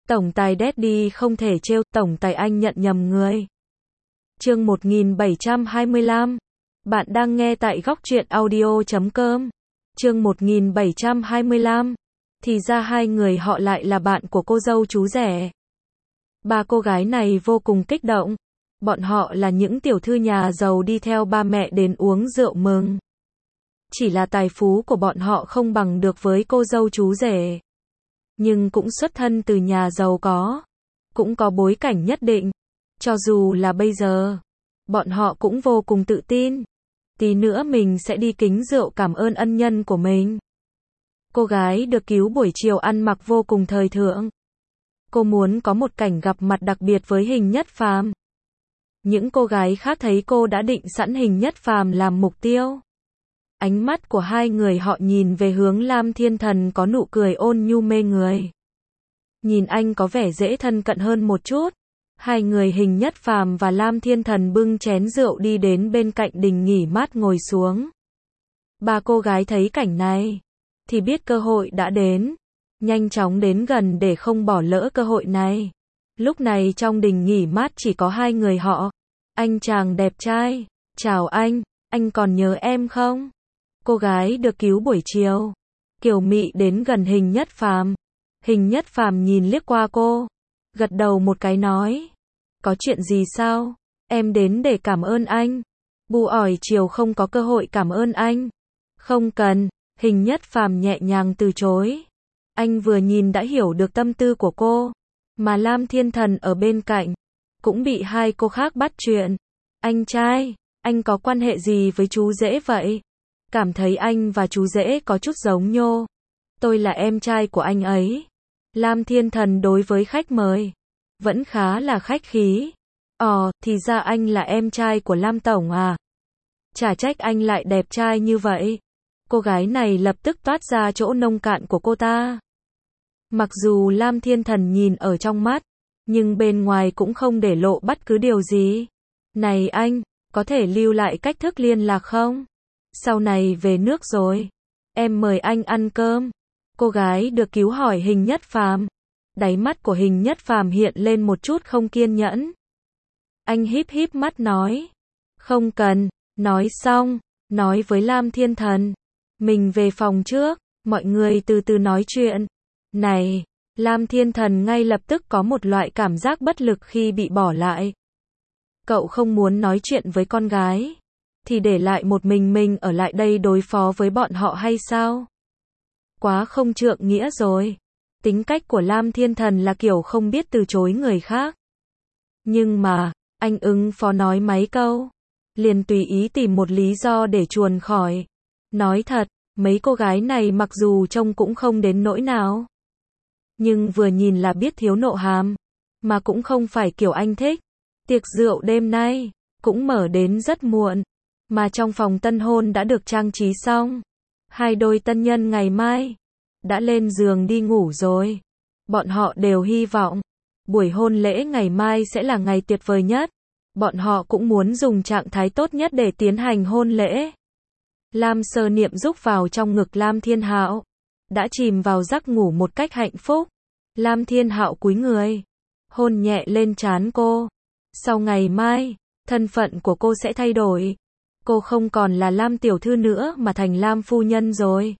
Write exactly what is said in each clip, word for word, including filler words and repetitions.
Tổng tài Daddy không thể trêu, tổng tài anh nhận nhầm người. Chương một nghìn bảy trăm hai mươi lăm. Bạn đang nghe tại góc truyện audio chấm com. Chương một nghìn bảy trăm hai mươi lăm. Thì ra hai người họ lại là bạn của cô dâu chú rể. Ba cô gái này vô cùng kích động. Bọn họ là những tiểu thư nhà giàu đi theo ba mẹ đến uống rượu mừng. Chỉ là tài phú của bọn họ không bằng được với cô dâu chú rể. Nhưng cũng xuất thân từ nhà giàu có. Cũng có bối cảnh nhất định. Cho dù là bây giờ, bọn họ cũng vô cùng tự tin. Tí nữa mình sẽ đi kính rượu cảm ơn ân nhân của mình. Cô gái được cứu buổi chiều ăn mặc vô cùng thời thượng. Cô muốn có một cảnh gặp mặt đặc biệt với Hình Nhất Phàm. Những cô gái khác thấy cô đã định sẵn Hình Nhất Phàm làm mục tiêu. Ánh mắt của hai người họ nhìn về hướng Lam Thiên Thần có nụ cười ôn nhu mê người. Nhìn anh có vẻ dễ thân cận hơn một chút. Hai người Hình Nhất Phàm và Lam Thiên Thần bưng chén rượu đi đến bên cạnh đình nghỉ mát ngồi xuống. Ba cô gái thấy cảnh này, thì biết cơ hội đã đến. Nhanh chóng đến gần để không bỏ lỡ cơ hội này. Lúc này trong đình nghỉ mát chỉ có hai người họ. Anh chàng đẹp trai, chào anh, anh còn nhớ em không? Cô gái được cứu buổi chiều, kiều mị đến gần Hình Nhất Phàm. Hình Nhất Phàm nhìn liếc qua cô, gật đầu một cái nói, có chuyện gì sao? Em đến để cảm ơn anh. Bu ỏi chiều không có cơ hội cảm ơn anh. Không cần, Hình Nhất Phàm nhẹ nhàng từ chối. Anh vừa nhìn đã hiểu được tâm tư của cô, mà Lam Thiên Thần ở bên cạnh cũng bị hai cô khác bắt chuyện. Anh trai, anh có quan hệ gì với chú rể vậy? Cảm thấy anh và chú rể có chút giống nhô. Tôi là em trai của anh ấy. Lam Thiên Thần đối với khách mời vẫn khá là khách khí. Ồ, thì ra anh là em trai của Lam Tổng à? Chả trách anh lại đẹp trai như vậy. Cô gái này lập tức toát ra chỗ nông cạn của cô ta. Mặc dù Lam Thiên Thần nhìn ở trong mắt, nhưng bên ngoài cũng không để lộ bất cứ điều gì. Này anh, có thể lưu lại cách thức liên lạc không? Sau này về nước rồi, em mời anh ăn cơm. Cô gái được cứu hỏi Hình Nhất Phàm. Đáy mắt của Hình Nhất Phàm hiện lên một chút không kiên nhẫn. Anh híp híp mắt nói, không cần. Nói xong, nói với Lam Thiên Thần, mình về phòng trước, mọi người từ từ nói chuyện. Này, Lam Thiên Thần ngay lập tức có một loại cảm giác bất lực khi bị bỏ lại. Cậu không muốn nói chuyện với con gái, thì để lại một mình mình ở lại đây đối phó với bọn họ hay sao? Quá không trượng nghĩa rồi. Tính cách của Lam Thiên Thần là kiểu không biết từ chối người khác. Nhưng mà, anh ứng phó nói mấy câu, liền tùy ý tìm một lý do để chuồn khỏi. Nói thật, mấy cô gái này mặc dù trông cũng không đến nỗi nào, nhưng vừa nhìn là biết thiếu nộ hàm, mà cũng không phải kiểu anh thích. Tiệc rượu đêm nay cũng mở đến rất muộn, mà trong phòng tân hôn đã được trang trí xong. Hai đôi tân nhân ngày mai đã lên giường đi ngủ rồi. Bọn họ đều hy vọng buổi hôn lễ ngày mai sẽ là ngày tuyệt vời nhất. Bọn họ cũng muốn dùng trạng thái tốt nhất để tiến hành hôn lễ. Lam Sơ Niệm rúc vào trong ngực Lam Thiên Hạo, đã chìm vào giấc ngủ một cách hạnh phúc. Lam Thiên Hạo cúi người, hôn nhẹ lên trán cô. Sau ngày mai, thân phận của cô sẽ thay đổi. Cô không còn là Lam tiểu thư nữa mà thành Lam phu nhân rồi.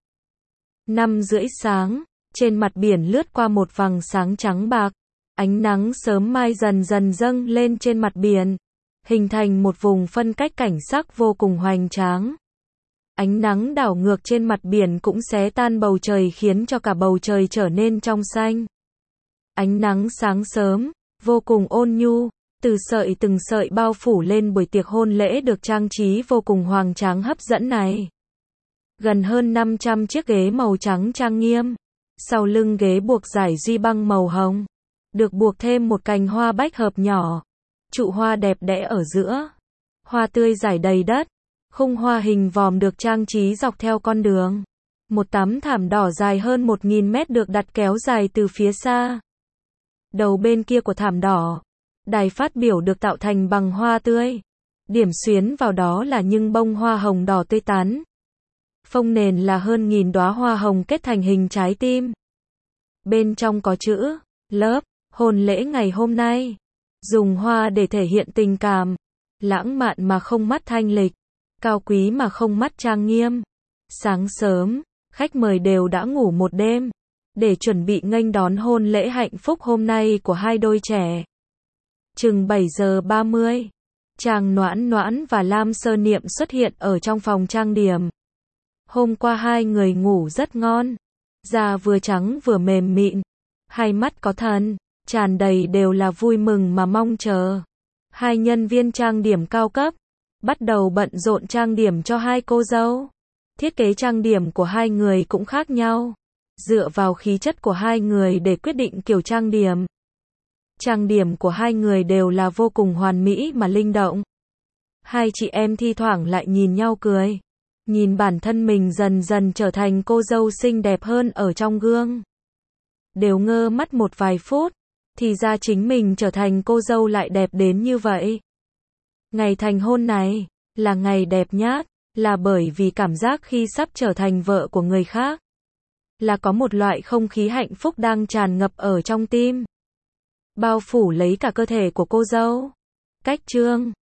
Năm rưỡi sáng, trên mặt biển lướt qua một vầng sáng trắng bạc. Ánh nắng sớm mai dần dần dâng lên trên mặt biển, hình thành một vùng phân cách cảnh sắc vô cùng hoành tráng. Ánh nắng đảo ngược trên mặt biển cũng xé tan bầu trời khiến cho cả bầu trời trở nên trong xanh. Ánh nắng sáng sớm, vô cùng ôn nhu, từ sợi từng sợi bao phủ lên buổi tiệc hôn lễ được trang trí vô cùng hoành tráng hấp dẫn này. Gần hơn năm trăm chiếc ghế màu trắng trang nghiêm, sau lưng ghế buộc dải duy băng màu hồng, được buộc thêm một cành hoa bách hợp nhỏ, trụ hoa đẹp đẽ ở giữa, hoa tươi rải đầy đất, khung hoa hình vòm được trang trí dọc theo con đường. Một tấm thảm đỏ dài hơn một nghìn mét được đặt kéo dài từ phía xa. Đầu bên kia của thảm đỏ, đài phát biểu được tạo thành bằng hoa tươi. Điểm xuyến vào đó là những bông hoa hồng đỏ tươi tắn. Phông nền là hơn nghìn đóa hoa hồng kết thành hình trái tim. Bên trong có chữ Love, Hôn lễ ngày hôm nay, dùng hoa để thể hiện tình cảm, lãng mạn mà không mắt thanh lịch, cao quý mà không mắt trang nghiêm. Sáng sớm, khách mời đều đã ngủ một đêm, để chuẩn bị nghênh đón hôn lễ hạnh phúc hôm nay của hai đôi trẻ. Chừng bảy giờ ba mươi, Trang Noãn Noãn và Lam Sơ Niệm xuất hiện ở trong phòng trang điểm. Hôm qua hai người ngủ rất ngon, da vừa trắng vừa mềm mịn, hai mắt có thần, tràn đầy đều là vui mừng mà mong chờ. Hai nhân viên trang điểm cao cấp bắt đầu bận rộn trang điểm cho hai cô dâu. Thiết kế trang điểm của hai người cũng khác nhau, dựa vào khí chất của hai người để quyết định kiểu trang điểm. Trang điểm của hai người đều là vô cùng hoàn mỹ mà linh động. Hai chị em thi thoảng lại nhìn nhau cười, nhìn bản thân mình dần dần trở thành cô dâu xinh đẹp hơn ở trong gương. Đều ngơ mắt một vài phút, thì ra chính mình trở thành cô dâu lại đẹp đến như vậy. Ngày thành hôn này, là ngày đẹp nhất, là bởi vì cảm giác khi sắp trở thành vợ của người khác. Là có một loại không khí hạnh phúc đang tràn ngập ở trong tim, bao phủ lấy cả cơ thể của cô dâu. Cách chương